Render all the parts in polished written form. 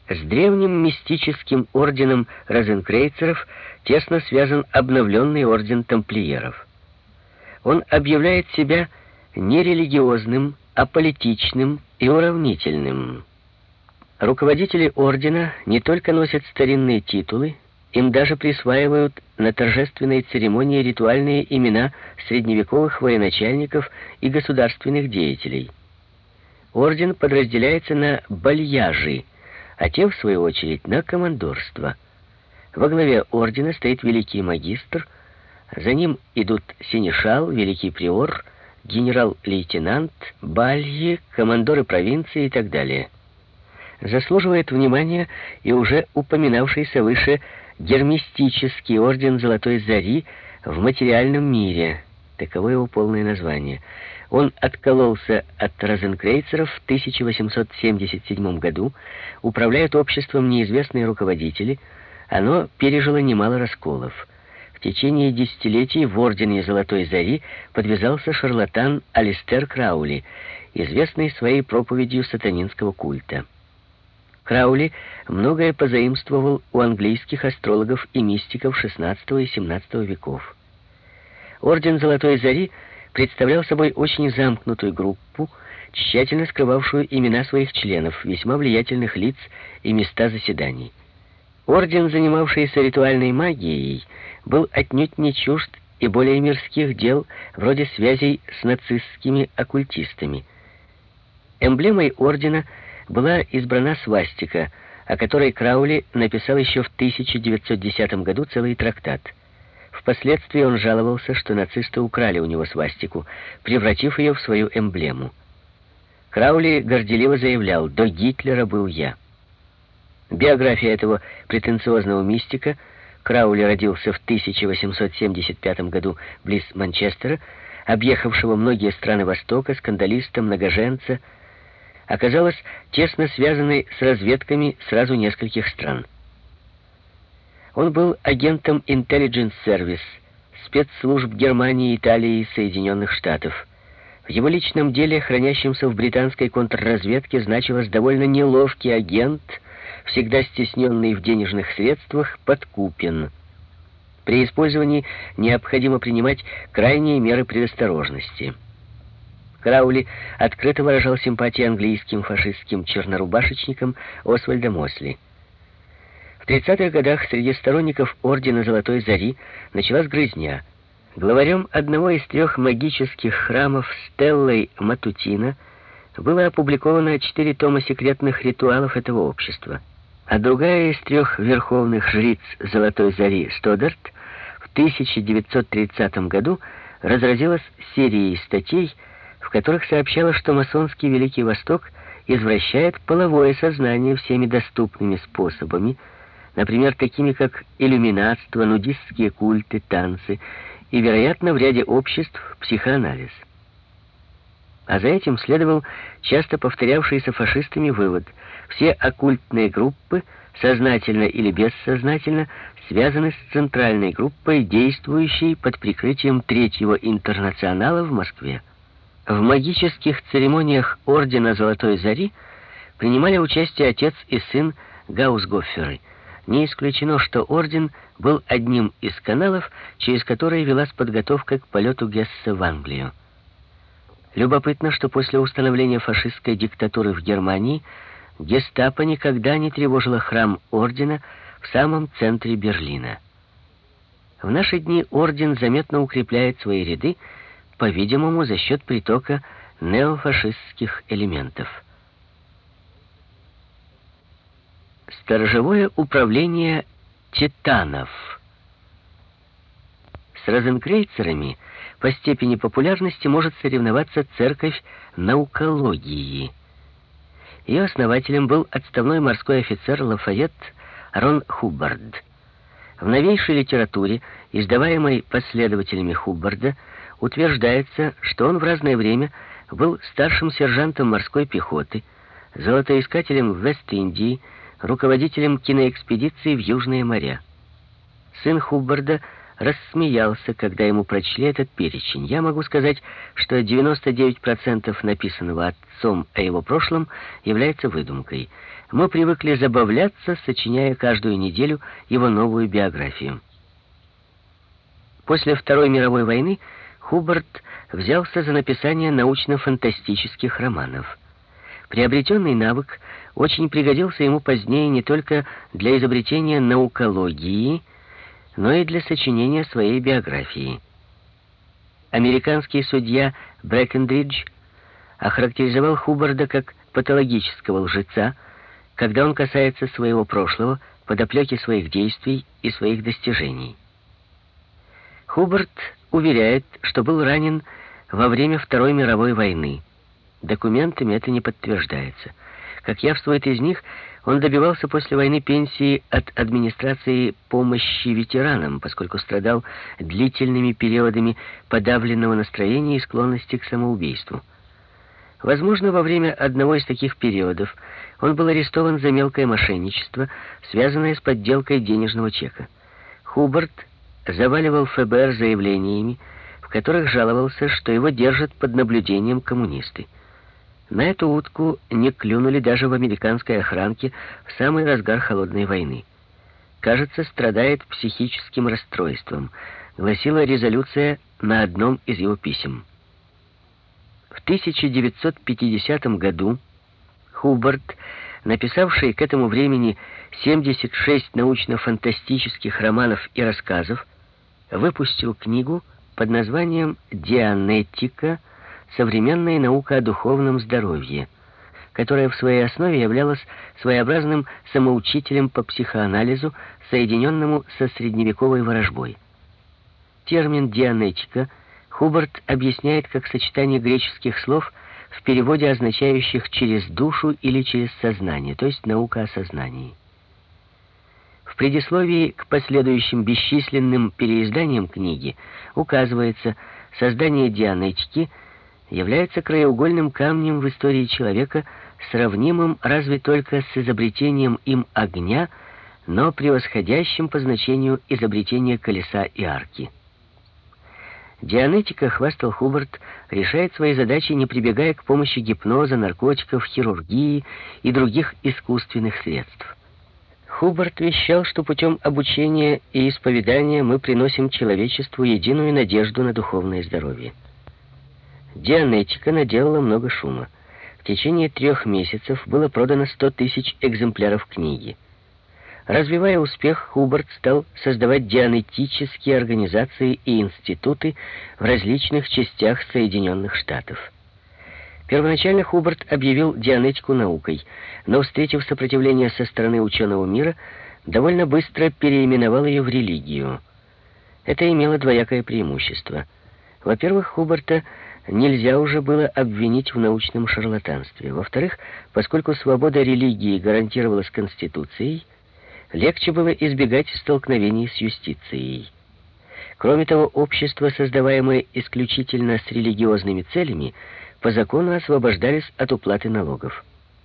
С древним мистическим орденом розенкрейцеров тесно связан обновленный орден тамплиеров. Он объявляет себя не религиозным, а политичным и уравнительным. Руководители ордена не только носят старинные титулы, им даже присваивают на торжественной церемонии ритуальные имена средневековых военачальников и государственных деятелей. Орден подразделяется на бальяжи, а те, в свою очередь, на командорство. Во главе ордена стоит великий магистр, за ним идут сенешал, великий приор, генерал-лейтенант, бальи, командоры провинции и так далее. Заслуживает внимания и уже упоминавшийся выше гермистический орден Золотой Зари в материальном мире. Таково его полное название. Он откололся от розенкрейцеров в 1877 году, управляют обществом неизвестные руководители, оно пережило немало расколов. В течение десятилетий в ордене Золотой Зари подвязался шарлатан Алистер Краули, известный своей проповедью сатанинского культа. Краули многое позаимствовал у английских астрологов и мистиков XVI и XVII веков. Орден Золотой Зари представлял собой очень замкнутую группу, тщательно скрывавшую имена своих членов, весьма влиятельных лиц и места заседаний. Орден, занимавшийся ритуальной магией, был отнюдь не чужд и более мирских дел, вроде связей с нацистскими оккультистами. Эмблемой ордена была избрана свастика, о которой Краули написал еще в 1910 году целый трактат. Впоследствии он жаловался, что нацисты украли у него свастику, превратив ее в свою эмблему. Краули горделиво заявлял: «До Гитлера был я». Биография этого претенциозного мистика: Краули родился в 1875 году близ Манчестера, объехавшего многие страны Востока, скандалиста, многоженца, оказалась тесно связанной с разведками сразу нескольких стран. Он был агентом Intelligence Service, спецслужб Германии, Италии и Соединенных Штатов. В его личном деле, хранящемся в британской контрразведке, значилось довольно неловкий агент, всегда стесненный в денежных средствах, подкупен. При использовании необходимо принимать крайние меры предосторожности. Краули открыто выражал симпатии английским фашистским чернорубашечникам Освальда Мосли. В 30-х годах среди сторонников ордена Золотой Зари началась грызня. Главарем одного из 3 магических храмов Стеллой Матутина было опубликовано 4 тома секретных ритуалов этого общества, а другая из 3 верховных жриц Золотой Зари, Стодарт, в 1930 году разразилась серией статей, в которых сообщалось, что масонский Великий Восток извращает половое сознание всеми доступными способами, например, такими как иллюминатство, нудистские культы, танцы и, вероятно, в ряде обществ психоанализ. А за этим следовал часто повторявшийся фашистами вывод: все оккультные группы, сознательно или бессознательно, связаны с центральной группой, действующей под прикрытием Третьего интернационала в Москве. В магических церемониях ордена Золотой Зари принимали участие отец и сын Гаусгоферы. Не исключено, что орден был одним из каналов, через которые велась подготовка к полету Гессе в Англию. Любопытно, что после установления фашистской диктатуры в Германии гестапо никогда не тревожило храм ордена в самом центре Берлина. В наши дни орден заметно укрепляет свои ряды, по-видимому, за счет притока неофашистских элементов. Сторожевое управление титанов. С розенкрейцерами по степени популярности может соревноваться церковь наукологии. Ее основателем был отставной морской офицер Лафайет Рон Хуббард. В новейшей литературе, издаваемой последователями Хуббарда, утверждается, что он в разное время был старшим сержантом морской пехоты, золотоискателем в Вест-Индии, руководителем киноэкспедиции в Южные моря. Сын Хуббарда, рассмеялся, когда ему прочли этот перечень. Я могу сказать, что 99% написанного отцом о его прошлом является выдумкой. Мы привыкли забавляться, сочиняя каждую неделю его новую биографию. После Второй мировой войны Хубарт взялся за написание научно-фантастических романов. Приобретенный навык очень пригодился ему позднее не только для изобретения наукологии, но и для сочинения своей биографии. Американский судья Брэкендридж охарактеризовал Хубарда как патологического лжеца, когда он касается своего прошлого, подоплеки своих действий и своих достижений. Хубарт уверяет, что был ранен во время Второй мировой войны. Документами это не подтверждается. Как явствует из них, он добивался после войны пенсии от администрации помощи ветеранам, поскольку страдал длительными периодами подавленного настроения и склонности к самоубийству. Возможно, во время одного из таких периодов он был арестован за мелкое мошенничество, связанное с подделкой денежного чека. Хубарт заваливал ФБР заявлениями, в которых жаловался, что его держат под наблюдением коммунисты. На эту утку не клюнули даже в американской охранке в самый разгар холодной войны. Кажется, страдает психическим расстройством, гласила резолюция на одном из его писем. В 1950 году Хубарт, написавший к этому времени 76 научно-фантастических романов и рассказов, выпустил книгу под названием «Дианетика. Современная наука о духовном здоровье», которая в своей основе являлась своеобразным самоучителем по психоанализу, соединенному со средневековой ворожбой. Термин «дианетика» Хубарт объясняет как сочетание греческих слов, в переводе означающих «через душу» или «через сознание», то есть наука о сознании. В предисловии к последующим бесчисленным переизданиям книги указывается, создание дианетики является краеугольным камнем в истории человека, сравнимым разве только с изобретением им огня, но превосходящим по значению изобретение колеса и арки. Дианетика, хвастал Хубарт, решает свои задачи, не прибегая к помощи гипноза, наркотиков, хирургии и других искусственных средств. Хубарт вещал, что путем обучения и исповедания мы приносим человечеству единую надежду на духовное здоровье. Дианетика наделала много шума. В течение 3 месяцев было продано 100 тысяч экземпляров книги. Развивая успех, Хубарт стал создавать дианетические организации и институты в различных частях Соединенных Штатов. Первоначально Хубарт объявил дианетику наукой, но, встретив сопротивление со стороны ученого мира, довольно быстро переименовал ее в религию. Это имело двоякое преимущество. Во-первых, Хубарта нельзя уже было обвинить в научном шарлатанстве. Во-вторых, поскольку свобода религии гарантировалась Конституцией, легче было избегать столкновений с юстицией. Кроме того, общества, создаваемые исключительно с религиозными целями, по закону освобождались от уплаты налогов.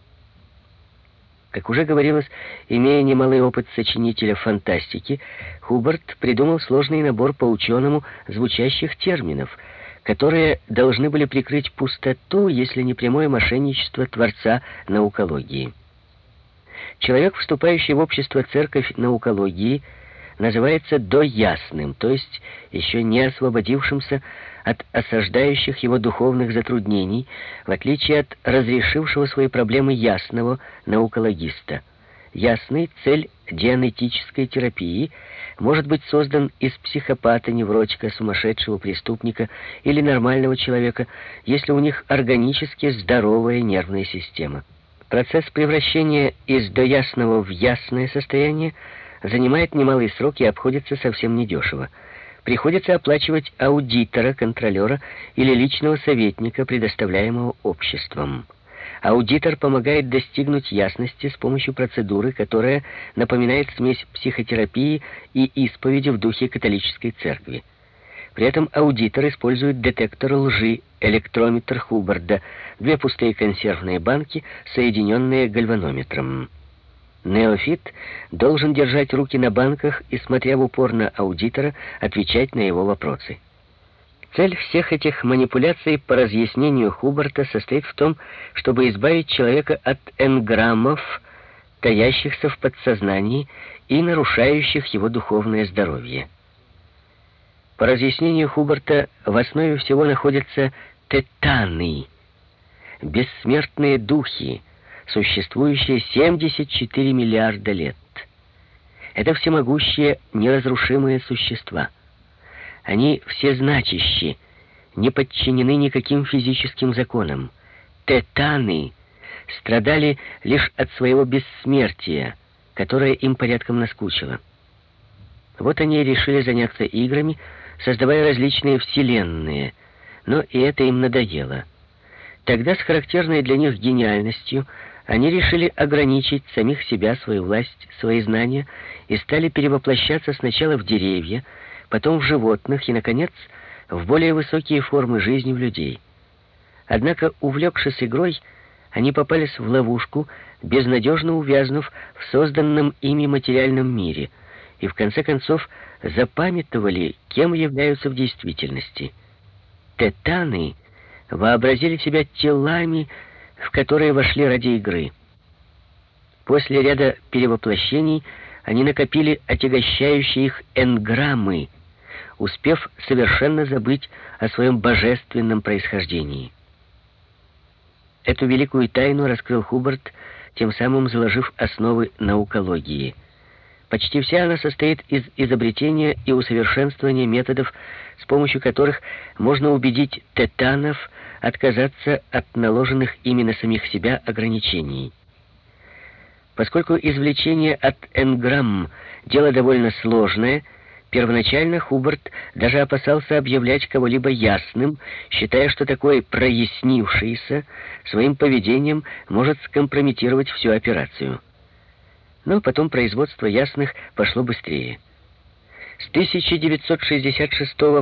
Как уже говорилось, имея немалый опыт сочинителя фантастики, Хубарт придумал сложный набор по-ученому звучащих терминов, которые должны были прикрыть пустоту, если не прямое мошенничество творца наукологии. Человек, вступающий в общество церковь наукологии, называется доясным, то есть еще не освободившимся от осаждающих его духовных затруднений, в отличие от разрешившего свои проблемы ясного наукологиста. Ясный, цель дианетической терапии, может быть создан из психопата, невротика, сумасшедшего преступника или нормального человека, если у них органически здоровая нервная система. Процесс превращения из доясного в ясное состояние занимает немалый срок и обходится совсем недешево. Приходится оплачивать аудитора, контролера или личного советника, предоставляемого обществом. Аудитор помогает достигнуть ясности с помощью процедуры, которая напоминает смесь психотерапии и исповеди в духе католической церкви. При этом аудитор использует детектор лжи, электрометр Хубарда, 2 пустые консервные банки, соединенные гальванометром. Неофит должен держать руки на банках и, смотря в упор на аудитора, отвечать на его вопросы. Цель всех этих манипуляций по разъяснению Хубарта состоит в том, чтобы избавить человека от энграммов, таящихся в подсознании и нарушающих его духовное здоровье. По разъяснению Хубарта в основе всего находятся тетаны, бессмертные духи, существующие 74 миллиарда лет. Это всемогущие, неразрушимые существа. Они всезначащи, не подчинены никаким физическим законам. Тетаны страдали лишь от своего бессмертия, которое им порядком наскучило. Вот они и решили заняться играми, создавая различные вселенные, но и это им надоело. Тогда с характерной для них гениальностью они решили ограничить самих себя, свою власть, свои знания и стали перевоплощаться сначала в деревья, потом в животных и, наконец, в более высокие формы жизни в людей. Однако, увлекшись игрой, они попались в ловушку, безнадежно увязнув в созданном ими материальном мире, и в конце концов запамятовали, кем являются в действительности. Тетаны вообразили себя телами, в которые вошли ради игры. После ряда перевоплощений они накопили отягощающие их энграммы, успев совершенно забыть о своем божественном происхождении. Эту великую тайну раскрыл Хубарт, тем самым заложив основы наукологии. Почти вся она состоит из изобретения и усовершенствования методов, с помощью которых можно убедить тетанов отказаться от наложенных ими на самих себя ограничений. Поскольку извлечение от энграмм — дело довольно сложное, первоначально Хубарт даже опасался объявлять кого-либо ясным, считая, что такой прояснившийся своим поведением может скомпрометировать всю операцию. Но потом производство ясных пошло быстрее. С 1966 по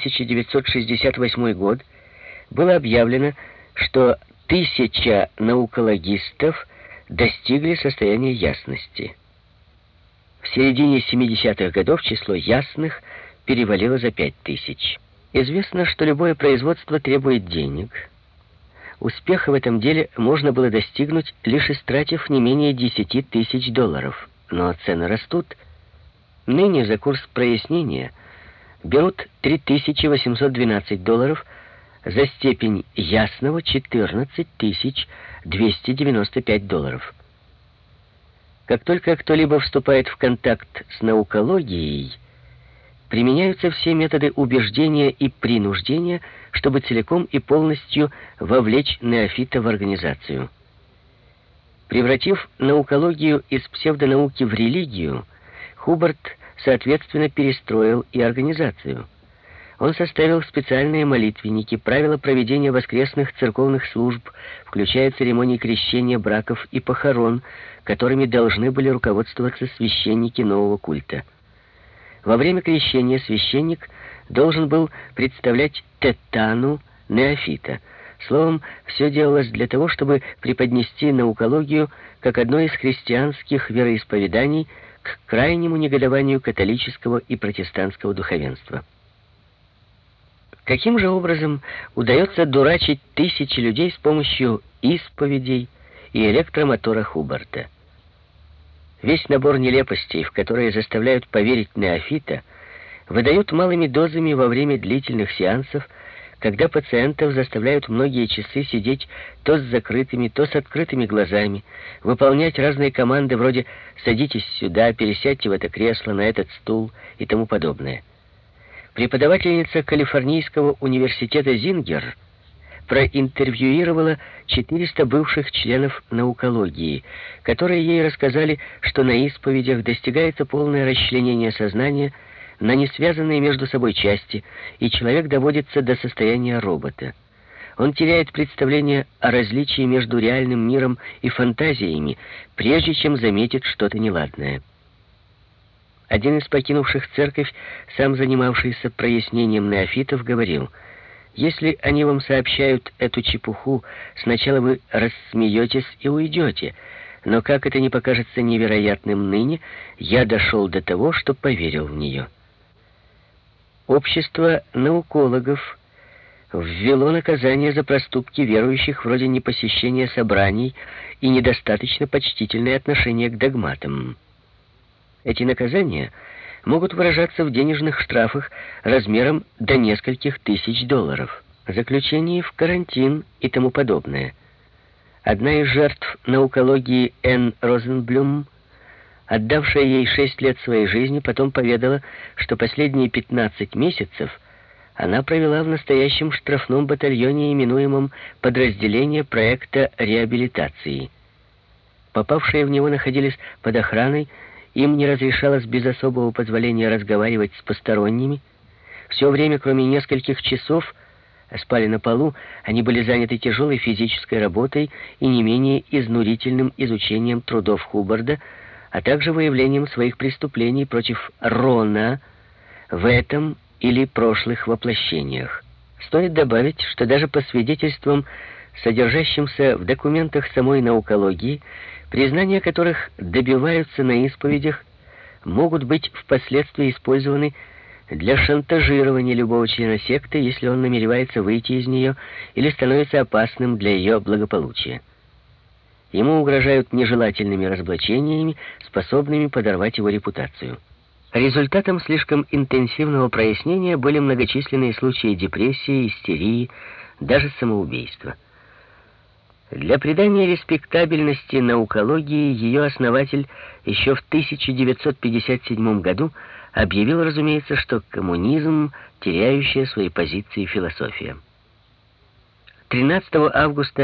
1968 год было объявлено, что 1000 наукологистов достигли состояния ясности. В середине 70-х годов число ясных перевалило за 5000. Известно, что любое производство требует денег. Успеха в этом деле можно было достигнуть, лишь истратив не менее $10 000, но цены растут. Ныне за курс прояснения берут $3812, за степень ясного $14 295. Как только кто-либо вступает в контакт с наукологией, применяются все методы убеждения и принуждения, чтобы целиком и полностью вовлечь неофита в организацию. Превратив наукологию из псевдонауки в религию, Хубарт, соответственно, перестроил и организацию. Он составил специальные молитвенники, правила проведения воскресных церковных служб, включая церемонии крещения, браков и похорон, которыми должны были руководствоваться священники нового культа. Во время крещения священник должен был представлять тетану неофита. Словом, все делалось для того, чтобы преподнести наукологию как одно из христианских вероисповеданий к крайнему негодованию католического и протестантского духовенства. Каким же образом удается дурачить тысячи людей с помощью исповедей и электромотора Хубарта? Весь набор нелепостей, в которые заставляют поверить неофита, выдают малыми дозами во время длительных сеансов, когда пациентов заставляют многие часы сидеть то с закрытыми, то с открытыми глазами, выполнять разные команды вроде «садитесь сюда», «пересядьте в это кресло», «на этот стул» и тому подобное. Преподавательница Калифорнийского университета Зингер проинтервьюировала 400 бывших членов наукологии, которые ей рассказали, что на исповедях достигается полное расчленение сознания на несвязанные между собой части, и человек доводится до состояния робота. Он теряет представление о различии между реальным миром и фантазиями, прежде чем заметит что-то неладное. Один из покинувших церковь, сам занимавшийся прояснением неофитов, говорил: «Если они вам сообщают эту чепуху, сначала вы рассмеетесь и уйдете, но как это ни покажется невероятным ныне, я дошел до того, что поверил в нее. Общество наукологов ввело наказание за проступки верующих вроде непосещения собраний и недостаточно почтительное отношение к догматам. Эти наказания могут выражаться в денежных штрафах размером до нескольких тысяч долларов, заключении в карантин и тому подобное. Одна из жертв наукологии Энн Розенблюм, отдавшая ей 6 лет своей жизни, потом поведала, что последние 15 месяцев она провела в настоящем штрафном батальоне, именуемом «Подразделение проекта реабилитации». Попавшие в него находились под охраной, им не разрешалось без особого позволения разговаривать с посторонними. Все время, кроме нескольких часов, спали на полу, они были заняты тяжелой физической работой и не менее изнурительным изучением трудов Хуббарда, а также выявлением своих преступлений против Рона в этом или прошлых воплощениях. Стоит добавить, что даже по свидетельствам, содержащимся в документах самой наукологии, признания которых добиваются на исповедях, могут быть впоследствии использованы для шантажирования любого члена секты, если он намеревается выйти из нее или становится опасным для ее благополучия. Ему угрожают нежелательными разоблачениями, способными подорвать его репутацию. Результатом слишком интенсивного прояснения были многочисленные случаи депрессии, истерии, даже самоубийства. Для придания респектабельности наукологии ее основатель еще в 1957 году объявил, разумеется, что коммунизм — теряющая свои позиции философия. 13 августа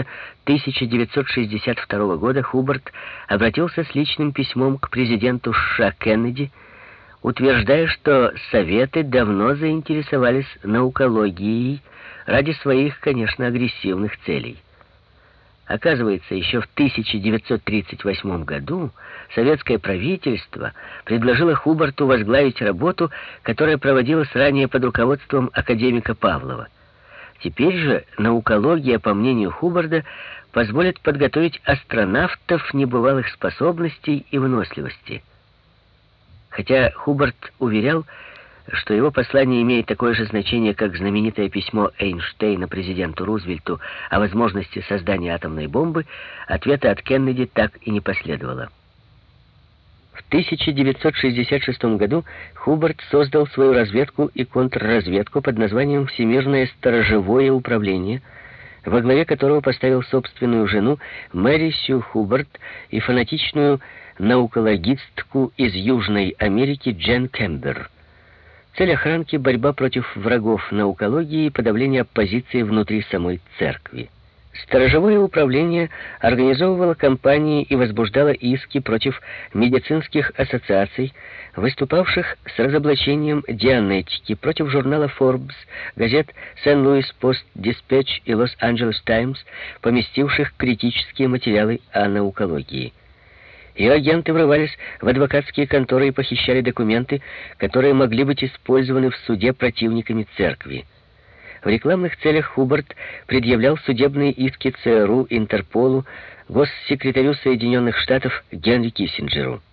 1962 года Хуббард обратился с личным письмом к президенту США Кеннеди, утверждая, что Советы давно заинтересовались наукологией ради своих, конечно, агрессивных целей. Оказывается, еще в 1938 году советское правительство предложило Хуббарту возглавить работу, которая проводилась ранее под руководством академика Павлова. Теперь же наукология, по мнению Хуббарда, позволит подготовить астронавтов небывалых способностей и выносливости. Хотя Хуббард уверял, что его послание имеет такое же значение, как знаменитое письмо Эйнштейна президенту Рузвельту о возможности создания атомной бомбы, ответа от Кеннеди так и не последовало. В 1966 году Хуббард создал свою разведку и контрразведку под названием «Всемирное сторожевое управление», во главе которого поставил собственную жену Мэри Сью Хуббард и фанатичную наукологистку из Южной Америки Джен Кембер. Цель охранки — борьба против врагов наукологии и подавление оппозиции внутри самой церкви. Сторожевое управление организовывало кампании и возбуждало иски против медицинских ассоциаций, выступавших с разоблачением дианетики, против журнала Forbes, газет St-Louis Post-Dispatch и Los Angeles Times, поместивших критические материалы о наукологии. Ее агенты врывались в адвокатские конторы и похищали документы, которые могли быть использованы в суде противниками церкви. В рекламных целях Хуббард предъявлял судебные иски ЦРУ, Интерполу, госсекретарю Соединенных Штатов Генри Киссинджеру.